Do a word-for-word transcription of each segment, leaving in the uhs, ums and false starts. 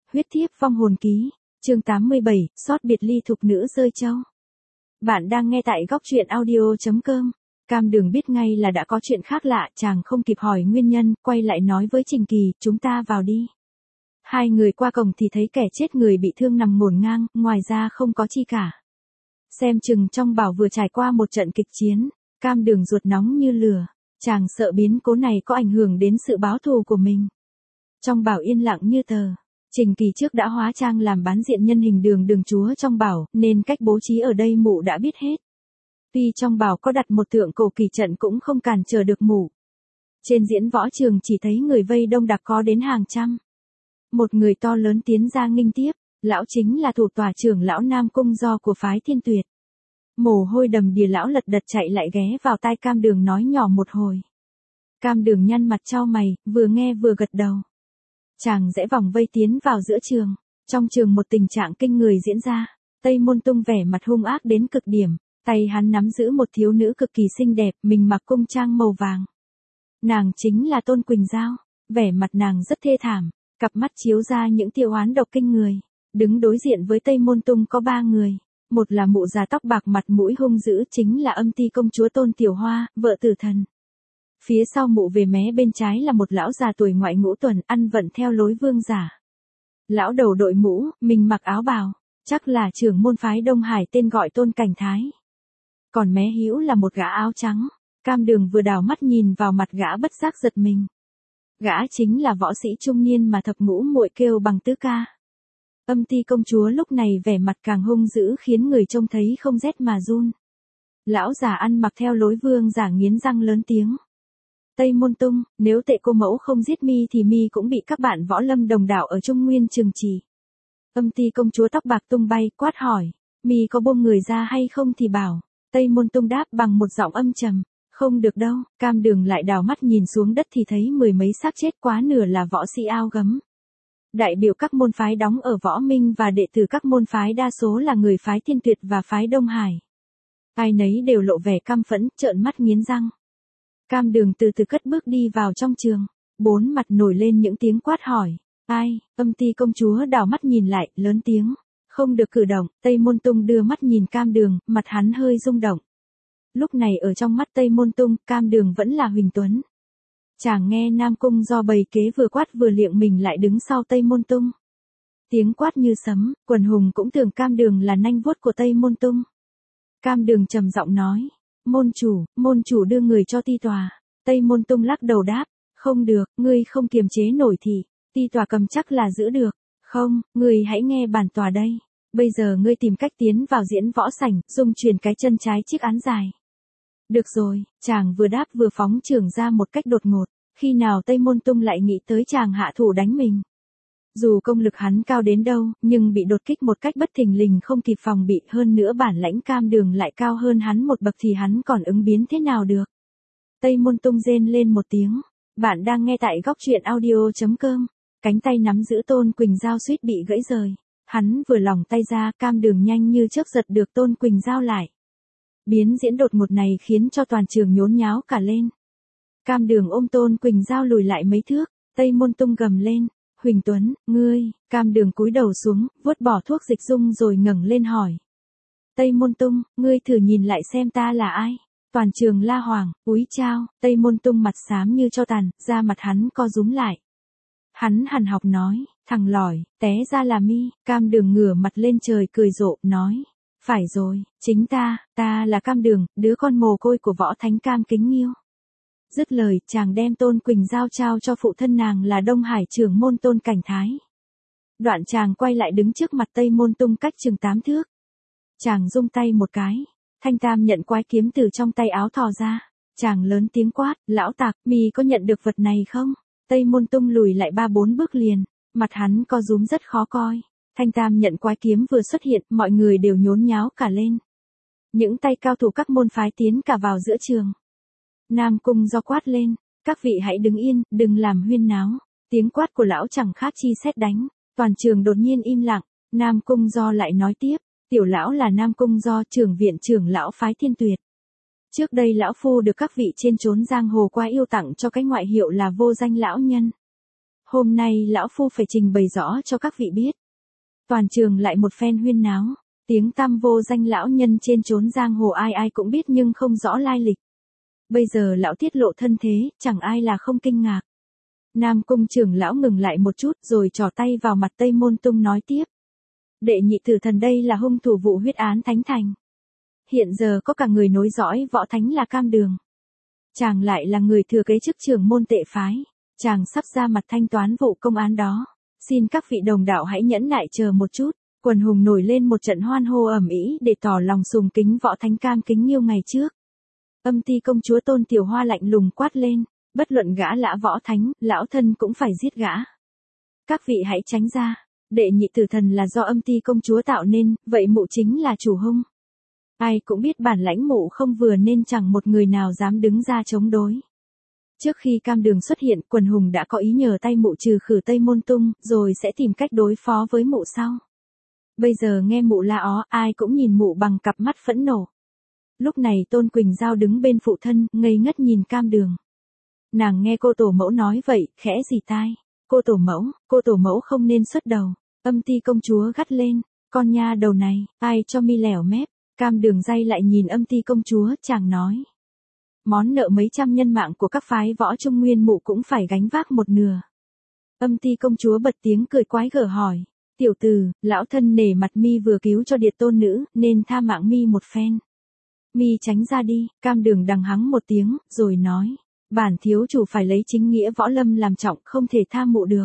Huyết thiếp vong hồn ký, chương tám mươi bảy, xót biệt ly thục nữ rơi châu. Bạn đang nghe tại góc truyện audio.com. Cam Đường biết ngay là đã có chuyện khác lạ, chàng không kịp hỏi nguyên nhân, quay lại nói với Trình Kỳ, chúng ta vào đi. Hai người qua cổng thì thấy kẻ chết người bị thương nằm ngổn ngang, ngoài ra không có chi cả. Xem chừng trong Bảo vừa trải qua một trận kịch chiến, Cam Đường ruột nóng như lửa, chàng sợ biến cố này có ảnh hưởng đến sự báo thù của mình. Trong Bảo yên lặng như tờ. Trình Kỳ trước đã hóa trang làm bán diện nhân hình Đường Đường chúa trong Bảo, nên cách bố trí ở đây mụ đã biết hết. Tuy trong Bảo có đặt một tượng cổ kỳ trận cũng không cản trở được mụ. Trên diễn võ trường chỉ thấy người vây đông đặc có đến hàng trăm. Một người to lớn tiến ra nghênh tiếp, lão chính là thủ tòa trưởng lão Nam Cung Do của phái Thiên Tuyệt. Mồ hôi đầm đìa lão lật đật chạy lại ghé vào tai Cam Đường nói nhỏ một hồi. Cam Đường nhăn mặt chau mày, vừa nghe vừa gật đầu. Chàng rẽ vòng vây tiến vào giữa trường. Trong trường một tình trạng kinh người diễn ra. Tây Môn Tung vẻ mặt hung ác đến cực điểm. Tay hắn nắm giữ một thiếu nữ cực kỳ xinh đẹp, mình mặc cung trang màu vàng. Nàng chính là Tôn Quỳnh Giao. Vẻ mặt nàng rất thê thảm. Cặp mắt chiếu ra những tia oán độc kinh người. Đứng đối diện với Tây Môn Tung có ba người. Một là mụ già tóc bạc mặt mũi hung dữ, chính là Âm Ti công chúa Tôn Tiểu Hoa, vợ tử thần. Phía sau mụ về mé bên trái là một lão già tuổi ngoại ngũ tuần, ăn vận theo lối vương giả. Lão đầu đội mũ, mình mặc áo bào, chắc là trưởng môn phái Đông Hải tên gọi Tôn Cảnh Thái. Còn mé hữu là một gã áo trắng. Cam Đường vừa đảo mắt nhìn vào mặt gã bất giác giật mình. Gã chính là võ sĩ trung niên mà thập ngũ muội kêu bằng tứ ca. Âm Ti công chúa lúc này vẻ mặt càng hung dữ khiến người trông thấy không rét mà run. Lão già ăn mặc theo lối vương giả nghiến răng lớn tiếng. Tây Môn Tung, nếu tệ cô mẫu không giết mi thì mi cũng bị các bạn võ lâm đồng đạo ở Trung Nguyên trừng trị. Âm Ti công chúa tóc bạc tung bay quát hỏi, mi có buông người ra hay không thì bảo. Tây Môn Tung đáp bằng một giọng âm trầm, không được đâu. Cam Đường lại đảo mắt nhìn xuống đất thì thấy mười mấy xác chết, quá nửa là võ sĩ ao gấm. Đại biểu các môn phái đóng ở Võ Minh và đệ tử các môn phái đa số là người phái Thiên Tuyệt và phái Đông Hải. Ai nấy đều lộ vẻ căm phẫn, trợn mắt nghiến răng. Cam Đường từ từ cất bước đi vào trong trường, bốn mặt nổi lên những tiếng quát hỏi. Ai? Âm Ti công chúa đảo mắt nhìn lại, lớn tiếng. Không được cử động. Tây Môn Tung đưa mắt nhìn Cam Đường, mặt hắn hơi rung động. Lúc này ở trong mắt Tây Môn Tung, Cam Đường vẫn là Huỳnh Tuấn. Chàng nghe Nam Cung Do bày kế vừa quát vừa liệng mình lại đứng sau Tây Môn Tung. Tiếng quát như sấm, quần hùng cũng tưởng Cam Đường là nanh vuốt của Tây Môn Tung. Cam Đường trầm giọng nói. Môn chủ, môn chủ đưa người cho ti tòa. Tây Môn Tung lắc đầu đáp. Không được, ngươi không kiềm chế nổi thì, ti tòa cầm chắc là giữ được. Không, ngươi hãy nghe bản tòa đây. Bây giờ ngươi tìm cách tiến vào diễn võ sảnh, dung chuyển cái chân trái chiếc án dài. Được rồi, chàng vừa đáp vừa phóng trưởng ra một cách đột ngột. Khi nào Tây Môn Tung lại nghĩ tới chàng hạ thủ đánh mình. Dù công lực hắn cao đến đâu, nhưng bị đột kích một cách bất thình lình không kịp phòng bị, hơn nữa bản lãnh Cam Đường lại cao hơn hắn một bậc thì hắn còn ứng biến thế nào được. Tây Môn Tung rên lên một tiếng. Bạn đang nghe tại góc truyện audio.com. Cánh tay nắm giữ Tôn Quỳnh Giao suýt bị gãy rời. Hắn vừa lỏng tay ra, Cam Đường nhanh như chớp giật được Tôn Quỳnh Giao lại. Biến diễn đột ngột này khiến cho toàn trường nhốn nháo cả lên. Cam Đường ôm Tôn Quỳnh Giao lùi lại mấy thước. Tây Môn Tung gầm lên. Huỳnh Tuấn, ngươi. Cam Đường cúi đầu xuống, vuốt bỏ thuốc dịch dung rồi ngẩng lên hỏi. Tây Môn Tung, ngươi thử nhìn lại xem ta là ai. Toàn trường la hoảng, úi chao. Tây Môn Tung mặt xám như tro tàn, da mặt hắn co rúm lại. Hắn hằn học nói, thằng lỏi, té ra là mi. Cam Đường ngửa mặt lên trời cười rộ, nói. Phải rồi, chính ta, ta là Cam Đường, đứa con mồ côi của võ thánh Cam Kính Nghiêu. Dứt lời, chàng đem Tôn Quỳnh Giao trao cho phụ thân nàng là Đông Hải trưởng môn Tôn Cảnh Thái. Đoạn chàng quay lại đứng trước mặt Tây Môn Tung cách chừng tám thước. Chàng rung tay một cái, thanh tam nhận quái kiếm từ trong tay áo thò ra. Chàng lớn tiếng quát, lão tạc, mi có nhận được vật này không? Tây Môn Tung lùi lại ba bốn bước liền, mặt hắn co rúm rất khó coi. Thanh tam nhận quái kiếm vừa xuất hiện, mọi người đều nhốn nháo cả lên. Những tay cao thủ các môn phái tiến cả vào giữa trường. Nam Cung Do quát lên, các vị hãy đứng yên, đừng làm huyên náo. Tiếng quát của lão chẳng khác chi sét đánh, toàn trường đột nhiên im lặng. Nam Cung Do lại nói tiếp, tiểu lão là Nam Cung Do, trưởng viện trưởng lão phái Thiên Tuyệt. Trước đây lão phu được các vị trên chốn giang hồ qua yêu tặng cho cái ngoại hiệu là vô danh lão nhân. Hôm nay lão phu phải trình bày rõ cho các vị biết. Toàn trường lại một phen huyên náo, tiếng tăm vô danh lão nhân trên chốn giang hồ ai ai cũng biết nhưng không rõ lai lịch. Bây giờ lão tiết lộ thân thế, chẳng ai là không kinh ngạc. Nam Cung trưởng lão ngừng lại một chút rồi trỏ tay vào mặt Tây Môn Tung nói tiếp. Đệ nhị tử thần đây là hung thủ vụ huyết án Thánh Thành. Hiện giờ có cả người nối dõi võ thánh là Cam Đường. Chàng lại là người thừa kế chức trưởng môn tệ phái. Chàng sắp ra mặt thanh toán vụ công án đó. Xin các vị đồng đạo hãy nhẫn nại chờ một chút. Quần hùng nổi lên một trận hoan hô ầm ĩ để tỏ lòng sùng kính võ thánh Cam Kính Nghiêu ngày trước. Âm ty công chúa Tôn Tiểu Hoa lạnh lùng quát lên. Bất luận gã lã võ thánh, lão thân cũng phải giết gã. Các vị hãy tránh ra. Đệ nhị tử thần là do âm ty công chúa tạo nên, vậy mụ chính là chủ hung. Ai cũng biết bản lãnh mụ không vừa nên chẳng một người nào dám đứng ra chống đối. Trước khi Cam Đường xuất hiện, quần hùng đã có ý nhờ tay mụ trừ khử Tây Môn Tung, rồi sẽ tìm cách đối phó với mụ sau. Bây giờ nghe mụ la ó, ai cũng nhìn mụ bằng cặp mắt phẫn nộ. Lúc này Tôn Quỳnh Giao đứng bên phụ thân, ngây ngất nhìn Cam Đường. Nàng nghe cô tổ mẫu nói vậy, khẽ rì tai. Cô tổ mẫu, cô tổ mẫu không nên xuất đầu. Âm ty công chúa gắt lên, con nha đầu này, ai cho mi lẻo mép. Cam Đường day lại nhìn âm ty công chúa, chàng nói. Món nợ mấy trăm nhân mạng của các phái võ Trung Nguyên mụ cũng phải gánh vác một nửa. Âm ty công chúa bật tiếng cười quái gở hỏi. Tiểu tử, lão thân nể mặt mi vừa cứu cho điệt tôn nữ, nên tha mạng mi một phen. Mi tránh ra đi. Cam Đường đằng hắng một tiếng, rồi nói. Bản thiếu chủ phải lấy chính nghĩa võ lâm làm trọng, không thể tha mụ được.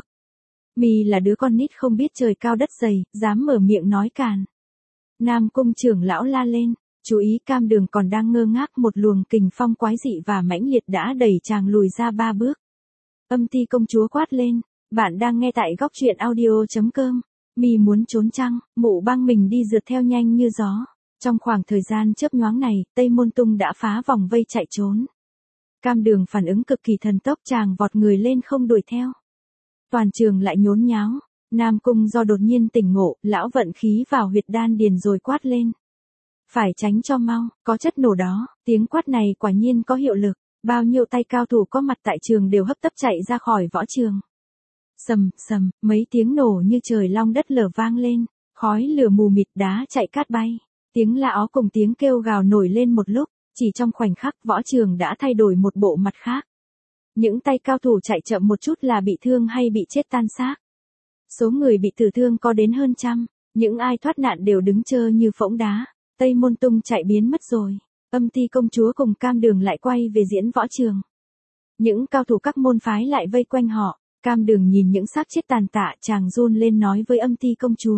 Mi là đứa con nít không biết trời cao đất dày, dám mở miệng nói càn. Nam Cung trưởng lão la lên, chú ý. Cam Đường còn đang ngơ ngác, một luồng kình phong quái dị và mãnh liệt đã đẩy chàng lùi ra ba bước. Âm ty công chúa quát lên, bạn đang nghe tại góc truyện audio chấm com. Mi muốn trốn chăng? Mụ băng mình đi rượt theo nhanh như gió. Trong khoảng thời gian chớp nhoáng này, Tây Môn Tung đã phá vòng vây chạy trốn. Cam Đường phản ứng cực kỳ thần tốc, chàng vọt người lên không đuổi theo. Toàn trường lại nhốn nháo. Nam Cung do đột nhiên tỉnh ngộ, lão vận khí vào huyệt đan điền rồi quát lên. Phải tránh cho mau, có chất nổ đó. Tiếng quát này quả nhiên có hiệu lực. Bao nhiêu tay cao thủ có mặt tại trường đều hấp tấp chạy ra khỏi võ trường. Sầm, sầm, mấy tiếng nổ như trời long đất lở vang lên. Khói lửa mù mịt, đá chạy cát bay. Tiếng la ó cùng tiếng kêu gào nổi lên một lúc. Chỉ trong khoảnh khắc võ trường đã thay đổi một bộ mặt khác. Những tay cao thủ chạy chậm một chút là bị thương hay bị chết tan xác. Số người bị tử thương có đến hơn trăm. Những ai thoát nạn đều đứng trơ như phỗng đá. Tây Môn Tung chạy biến mất rồi. Âm ty công chúa cùng Cam Đường lại quay về diễn võ trường. Những cao thủ các môn phái lại vây quanh họ. Cam Đường nhìn những xác chết tàn tạ, chàng run lên nói với âm ty công chúa.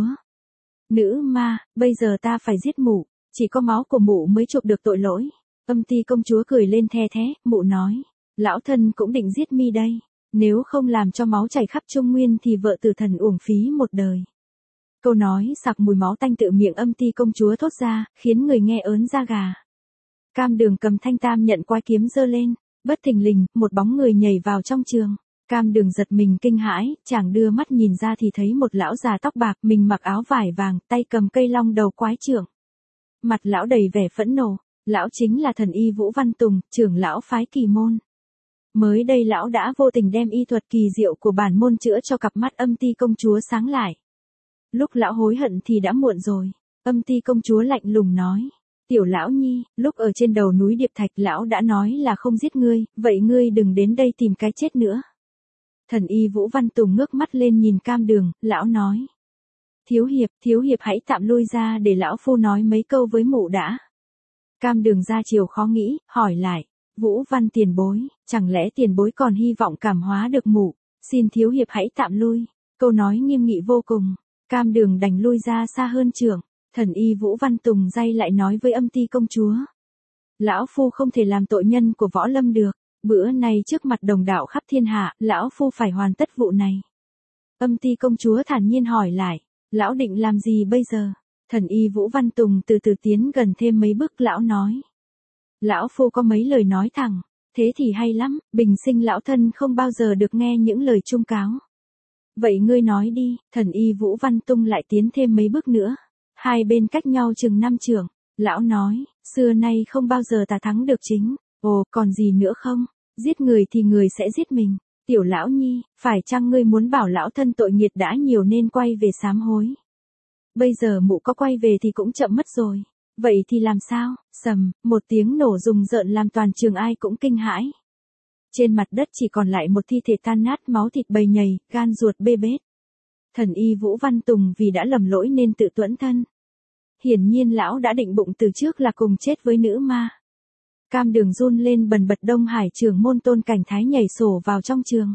Nữ ma, bây giờ ta phải giết mụ. Chỉ có máu của mụ mới chuộc được tội lỗi. Âm ty công chúa cười lên the thé, mụ nói. Lão thân cũng định giết mi đây. Nếu không làm cho máu chảy khắp Trung Nguyên thì vợ tử thần uổng phí một đời. Câu nói sặc mùi máu tanh tự miệng âm ty công chúa thốt ra, khiến người nghe ớn da gà. Cam Đường cầm thanh tam nhận quai kiếm giơ lên, bất thình lình, một bóng người nhảy vào trong trường. Cam Đường giật mình kinh hãi, chàng đưa mắt nhìn ra thì thấy một lão già tóc bạc, mình mặc áo vải vàng, tay cầm cây long đầu quái trưởng. Mặt lão đầy vẻ phẫn nộ, lão chính là thần y Vũ Văn Tùng, trưởng lão phái Kỳ môn. Mới đây lão đã vô tình đem y thuật kỳ diệu của bản môn chữa cho cặp mắt âm ty công chúa sáng lại. Lúc lão hối hận thì đã muộn rồi. Âm ty công chúa lạnh lùng nói. Tiểu lão nhi, lúc ở trên đầu núi Điệp Thạch lão đã nói là không giết ngươi, vậy ngươi đừng đến đây tìm cái chết nữa. Thần y Vũ Văn Tùng ngước mắt lên nhìn Cam Đường, lão nói. Thiếu hiệp, thiếu hiệp hãy tạm lui ra để lão phu nói mấy câu với mụ đã. Cam Đường ra chiều khó nghĩ, hỏi lại. Vũ Văn tiền bối, chẳng lẽ tiền bối còn hy vọng cảm hóa được mụ, xin thiếu hiệp hãy tạm lui. Câu nói nghiêm nghị vô cùng. Cam Đường đành lui ra xa hơn trường. Thần y Vũ Văn Tùng day lại nói với âm ty công chúa. Lão phu không thể làm tội nhân của võ lâm được. Bữa nay trước mặt đồng đạo khắp thiên hạ, lão phu phải hoàn tất vụ này. Âm ty công chúa thản nhiên hỏi lại. Lão định làm gì bây giờ? Thần y Vũ Văn Tùng từ từ tiến gần thêm mấy bước, lão nói. Lão phu có mấy lời nói thẳng. Thế thì hay lắm, bình sinh lão thân không bao giờ được nghe những lời trung cáo. Vậy ngươi nói đi. Thần y Vũ Văn Tung lại tiến thêm mấy bước nữa. Hai bên cách nhau chừng năm trượng. Lão nói, xưa nay không bao giờ ta thắng được chính. Ồ, còn gì nữa không? Giết người thì người sẽ giết mình. Tiểu lão nhi, phải chăng ngươi muốn bảo lão thân tội nghiệt đã nhiều nên quay về sám hối? Bây giờ mụ có quay về thì cũng chậm mất rồi. Vậy thì làm sao? Sầm, một tiếng nổ rùng rợn làm toàn trường ai cũng kinh hãi. Trên mặt đất chỉ còn lại một thi thể tan nát, máu thịt bầy nhầy, gan ruột bê bết. Thần y Vũ Văn Tùng vì đã lầm lỗi nên tự tuẫn thân. Hiển nhiên lão đã định bụng từ trước là cùng chết với nữ ma. Cam Đường run lên bần bật. Đông Hải trưởng môn Tôn Cảnh Thái nhảy sổ vào trong trường.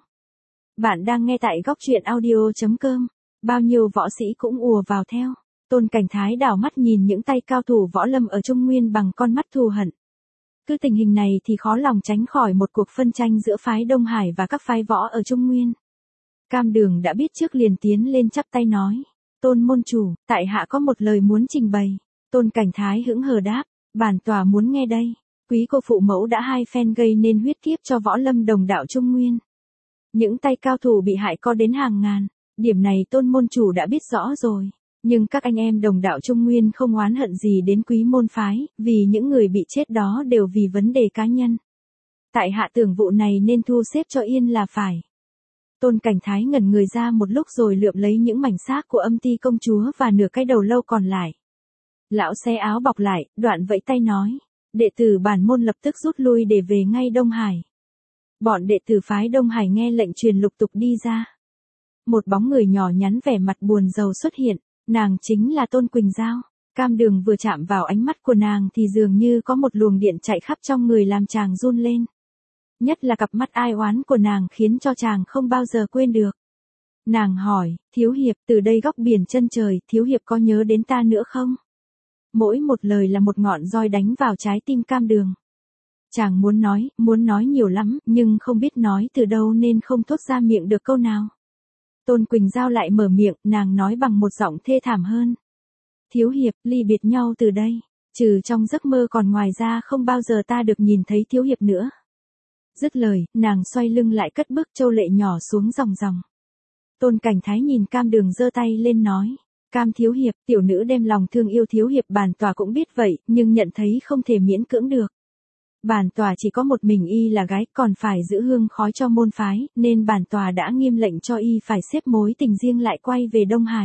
Bạn đang nghe tại góc truyện audio chấm com. Bao nhiêu võ sĩ cũng ùa vào theo. Tôn Cảnh Thái đảo mắt nhìn những tay cao thủ võ lâm ở Trung Nguyên bằng con mắt thù hận. Cứ tình hình này thì khó lòng tránh khỏi một cuộc phân tranh giữa phái Đông Hải và các phái võ ở Trung Nguyên. Cam Đường đã biết trước liền tiến lên chắp tay nói. Tôn môn chủ, tại hạ có một lời muốn trình bày. Tôn Cảnh Thái hững hờ đáp. Bản tòa muốn nghe đây. Quý cô phụ mẫu đã hai phen gây nên huyết kiếp cho võ lâm đồng đạo Trung Nguyên. Những tay cao thủ bị hại có đến hàng ngàn. Điểm này Tôn môn chủ đã biết rõ rồi. Nhưng các anh em đồng đạo Trung Nguyên không oán hận gì đến quý môn phái, vì những người bị chết đó đều vì vấn đề cá nhân. Tại hạ tưởng vụ này nên thu xếp cho yên là phải. Tôn Cảnh Thái ngẩn người ra một lúc rồi lượm lấy những mảnh xác của Âm Ti công chúa và nửa cái đầu lâu còn lại. Lão xé áo bọc lại, đoạn vẫy tay nói. Đệ tử bản môn lập tức rút lui để về ngay Đông Hải. Bọn đệ tử phái Đông Hải nghe lệnh truyền lục tục đi ra. Một bóng người nhỏ nhắn vẻ mặt buồn rầu xuất hiện, nàng chính là Tôn Quỳnh Giao. Cam Đường vừa chạm vào ánh mắt của nàng thì dường như có một luồng điện chạy khắp trong người làm chàng run lên. Nhất là cặp mắt ai oán của nàng khiến cho chàng không bao giờ quên được. Nàng hỏi, Thiếu Hiệp, từ đây góc biển chân trời, Thiếu Hiệp có nhớ đến ta nữa không? Mỗi một lời là một ngọn roi đánh vào trái tim Cam Đường. Chàng muốn nói, muốn nói nhiều lắm, nhưng không biết nói từ đâu nên không thốt ra miệng được câu nào. Tôn Quỳnh Giao lại mở miệng, nàng nói bằng một giọng thê thảm hơn. Thiếu Hiệp, ly biệt nhau từ đây, trừ trong giấc mơ còn ngoài ra không bao giờ ta được nhìn thấy Thiếu Hiệp nữa. Dứt lời, nàng xoay lưng lại cất bước trâu lệ nhỏ xuống ròng ròng. Tôn Cảnh Thái nhìn Cam Đường giơ tay lên nói. Cam Thiếu Hiệp, tiểu nữ đem lòng thương yêu Thiếu Hiệp, bản tòa cũng biết vậy, nhưng nhận thấy không thể miễn cưỡng được. Bản tòa chỉ có một mình y là gái, còn phải giữ hương khói cho môn phái, nên bản tòa đã nghiêm lệnh cho y phải xếp mối tình riêng lại quay về Đông Hải.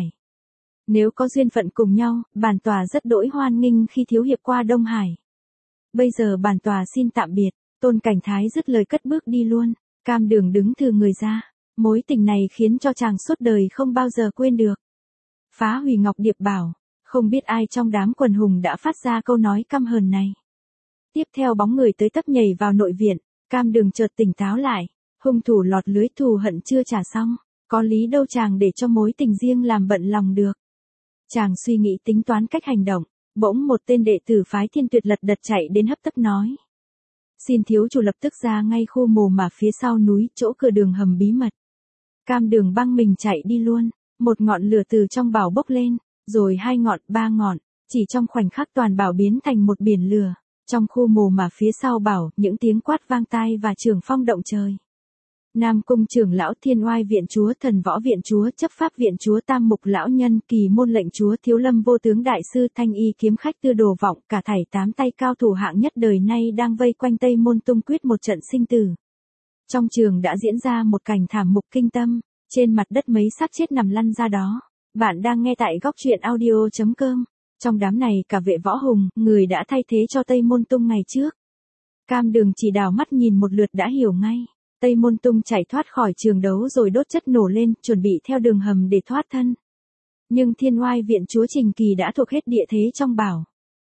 Nếu có duyên phận cùng nhau, bản tòa rất đỗi hoan nghênh khi Thiếu Hiệp qua Đông Hải. Bây giờ bản tòa xin tạm biệt. Tôn Cảnh Thái dứt lời cất bước đi luôn. Cam Đường đứng thừ người ra. Mối tình này khiến cho chàng suốt đời không bao giờ quên được. Phá hủy Ngọc Điệp Bảo. Không biết ai trong đám quần hùng đã phát ra câu nói căm hờn này. Tiếp theo bóng người tới tấp nhảy vào nội viện. Cam Đường chợt tỉnh táo lại. Hung thủ lọt lưới, thù hận chưa trả xong. Có lý đâu chàng để cho mối tình riêng làm bận lòng được. Chàng suy nghĩ tính toán cách hành động. Bỗng một tên đệ tử phái Thiên Tuyệt lật đật chạy đến hấp tấp nói. Xin thiếu chủ lập tức ra ngay khu mồ mả phía sau núi, chỗ cửa đường hầm bí mật. Cam Đường băng mình chạy đi luôn. Một ngọn lửa từ trong bảo bốc lên, rồi hai ngọn, ba ngọn, chỉ trong khoảnh khắc toàn bảo biến thành một biển lửa. Trong khu mồ mả phía sau bảo, những tiếng quát vang tai và trường phong động trời. Nam Cung trưởng lão, Thiên Oai viện chúa, Thần Võ viện chúa, Chấp pháp viện chúa, Tam Mục lão nhân, Kỳ môn lệnh chúa, Thiếu lâm vô tướng đại sư, Thanh y kiếm khách Tư Đồ Vọng, cả thảy tám tay cao thủ hạng nhất đời nay đang vây quanh Tây Môn Tung quyết một trận sinh tử. Trong trường đã diễn ra một cảnh thảm mục kinh tâm, trên mặt đất mấy xác chết nằm lăn ra đó. Bạn đang nghe tại góc truyện audio chấm com. Trong đám này cả Vệ Võ Hùng, người đã thay thế cho Tây Môn Tung ngày trước. Cam Đường chỉ đảo mắt nhìn một lượt đã hiểu ngay. Tây Môn Tung chạy thoát khỏi trường đấu rồi đốt chất nổ lên, chuẩn bị theo đường hầm để thoát thân. Nhưng Thiên Oai viện chúa Trình Kỳ đã thuộc hết địa thế trong bảo.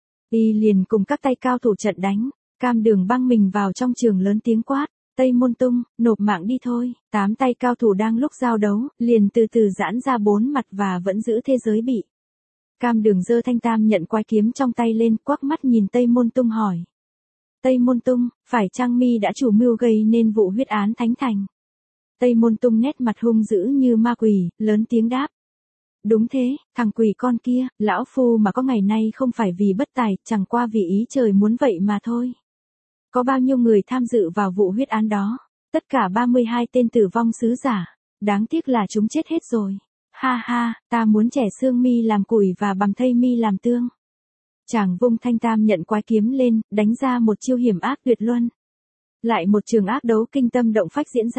Y liền cùng các tay cao thủ trận đánh. Cam Đường băng mình vào trong trường lớn tiếng quát. Tây Môn Tung, nộp mạng đi thôi. Tám tay cao thủ đang lúc giao đấu, liền từ từ giãn ra bốn mặt và vẫn giữ thế giới bị. Cam Đường giơ thanh tam nhận quái kiếm trong tay lên, quắc mắt nhìn Tây Môn Tung hỏi. Tây Môn Tung, phải chăng mi đã chủ mưu gây nên vụ huyết án Thánh Thành? Tây Môn Tung nét mặt hung dữ như ma quỷ, lớn tiếng đáp. Đúng thế, thằng quỷ con kia, lão phu mà có ngày nay không phải vì bất tài, chẳng qua vì ý trời muốn vậy mà thôi. Có bao nhiêu người tham dự vào vụ huyết án đó? Tất cả ba mươi hai tên tử vong sứ giả. Đáng tiếc là chúng chết hết rồi. Ha ha, ta muốn trẻ xương mi làm củi và bằm thây mi làm tương. Chàng vung thanh tam nhận quái kiếm lên, đánh ra một chiêu hiểm ác tuyệt luân. Lại một trường ác đấu kinh tâm động phách diễn ra.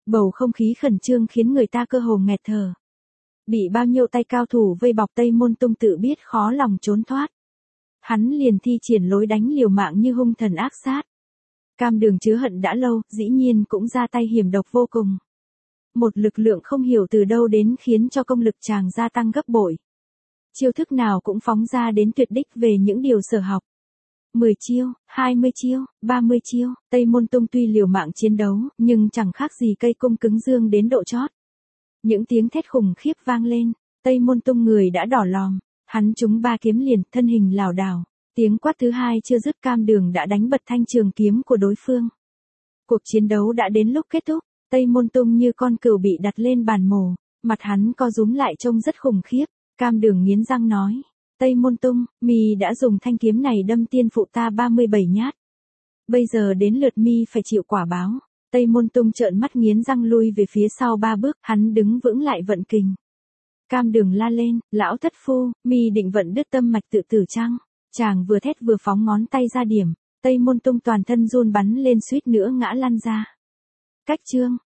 Bầu không khí khẩn trương khiến người ta cơ hồ nghẹt thở. Bị bao nhiêu tay cao thủ vây bọc, Tây Môn Tung tự biết khó lòng trốn thoát. Hắn liền thi triển lối đánh liều mạng như hung thần ác sát. Cam Đường chứa hận đã lâu, dĩ nhiên cũng ra tay hiểm độc vô cùng. Một lực lượng không hiểu từ đâu đến khiến cho công lực chàng gia tăng gấp bội. Chiêu thức nào cũng phóng ra đến tuyệt đích về những điều sở học. mười chiêu, hai mươi chiêu, ba mươi chiêu, Tây Môn Tung tuy liều mạng chiến đấu, nhưng chẳng khác gì cây cung cứng dương đến độ chót. Những tiếng thét khủng khiếp vang lên, Tây Môn Tung người đã đỏ lòm, hắn trúng ba kiếm liền, thân hình lảo đảo. Tiếng quát thứ hai chưa dứt, Cam Đường đã đánh bật thanh trường kiếm của đối phương. Cuộc chiến đấu đã đến lúc kết thúc, Tây Môn Tung như con cừu bị đặt lên bàn mổ, mặt hắn co rúm lại trông rất khủng khiếp. Cam Đường nghiến răng nói, Tây Môn Tung, mi đã dùng thanh kiếm này đâm tiên phụ ta ba mươi bảy nhát. Bây giờ đến lượt mi phải chịu quả báo. Tây Môn Tung trợn mắt nghiến răng lui về phía sau ba bước, hắn đứng vững lại vận kình. Cam Đường la lên, lão thất phu, mi định vận đứt tâm mạch tự tử chăng? Chàng vừa thét vừa phóng ngón tay ra điểm, Tây Môn Tung toàn thân run bắn lên suýt nữa ngã lăn ra. Cách chương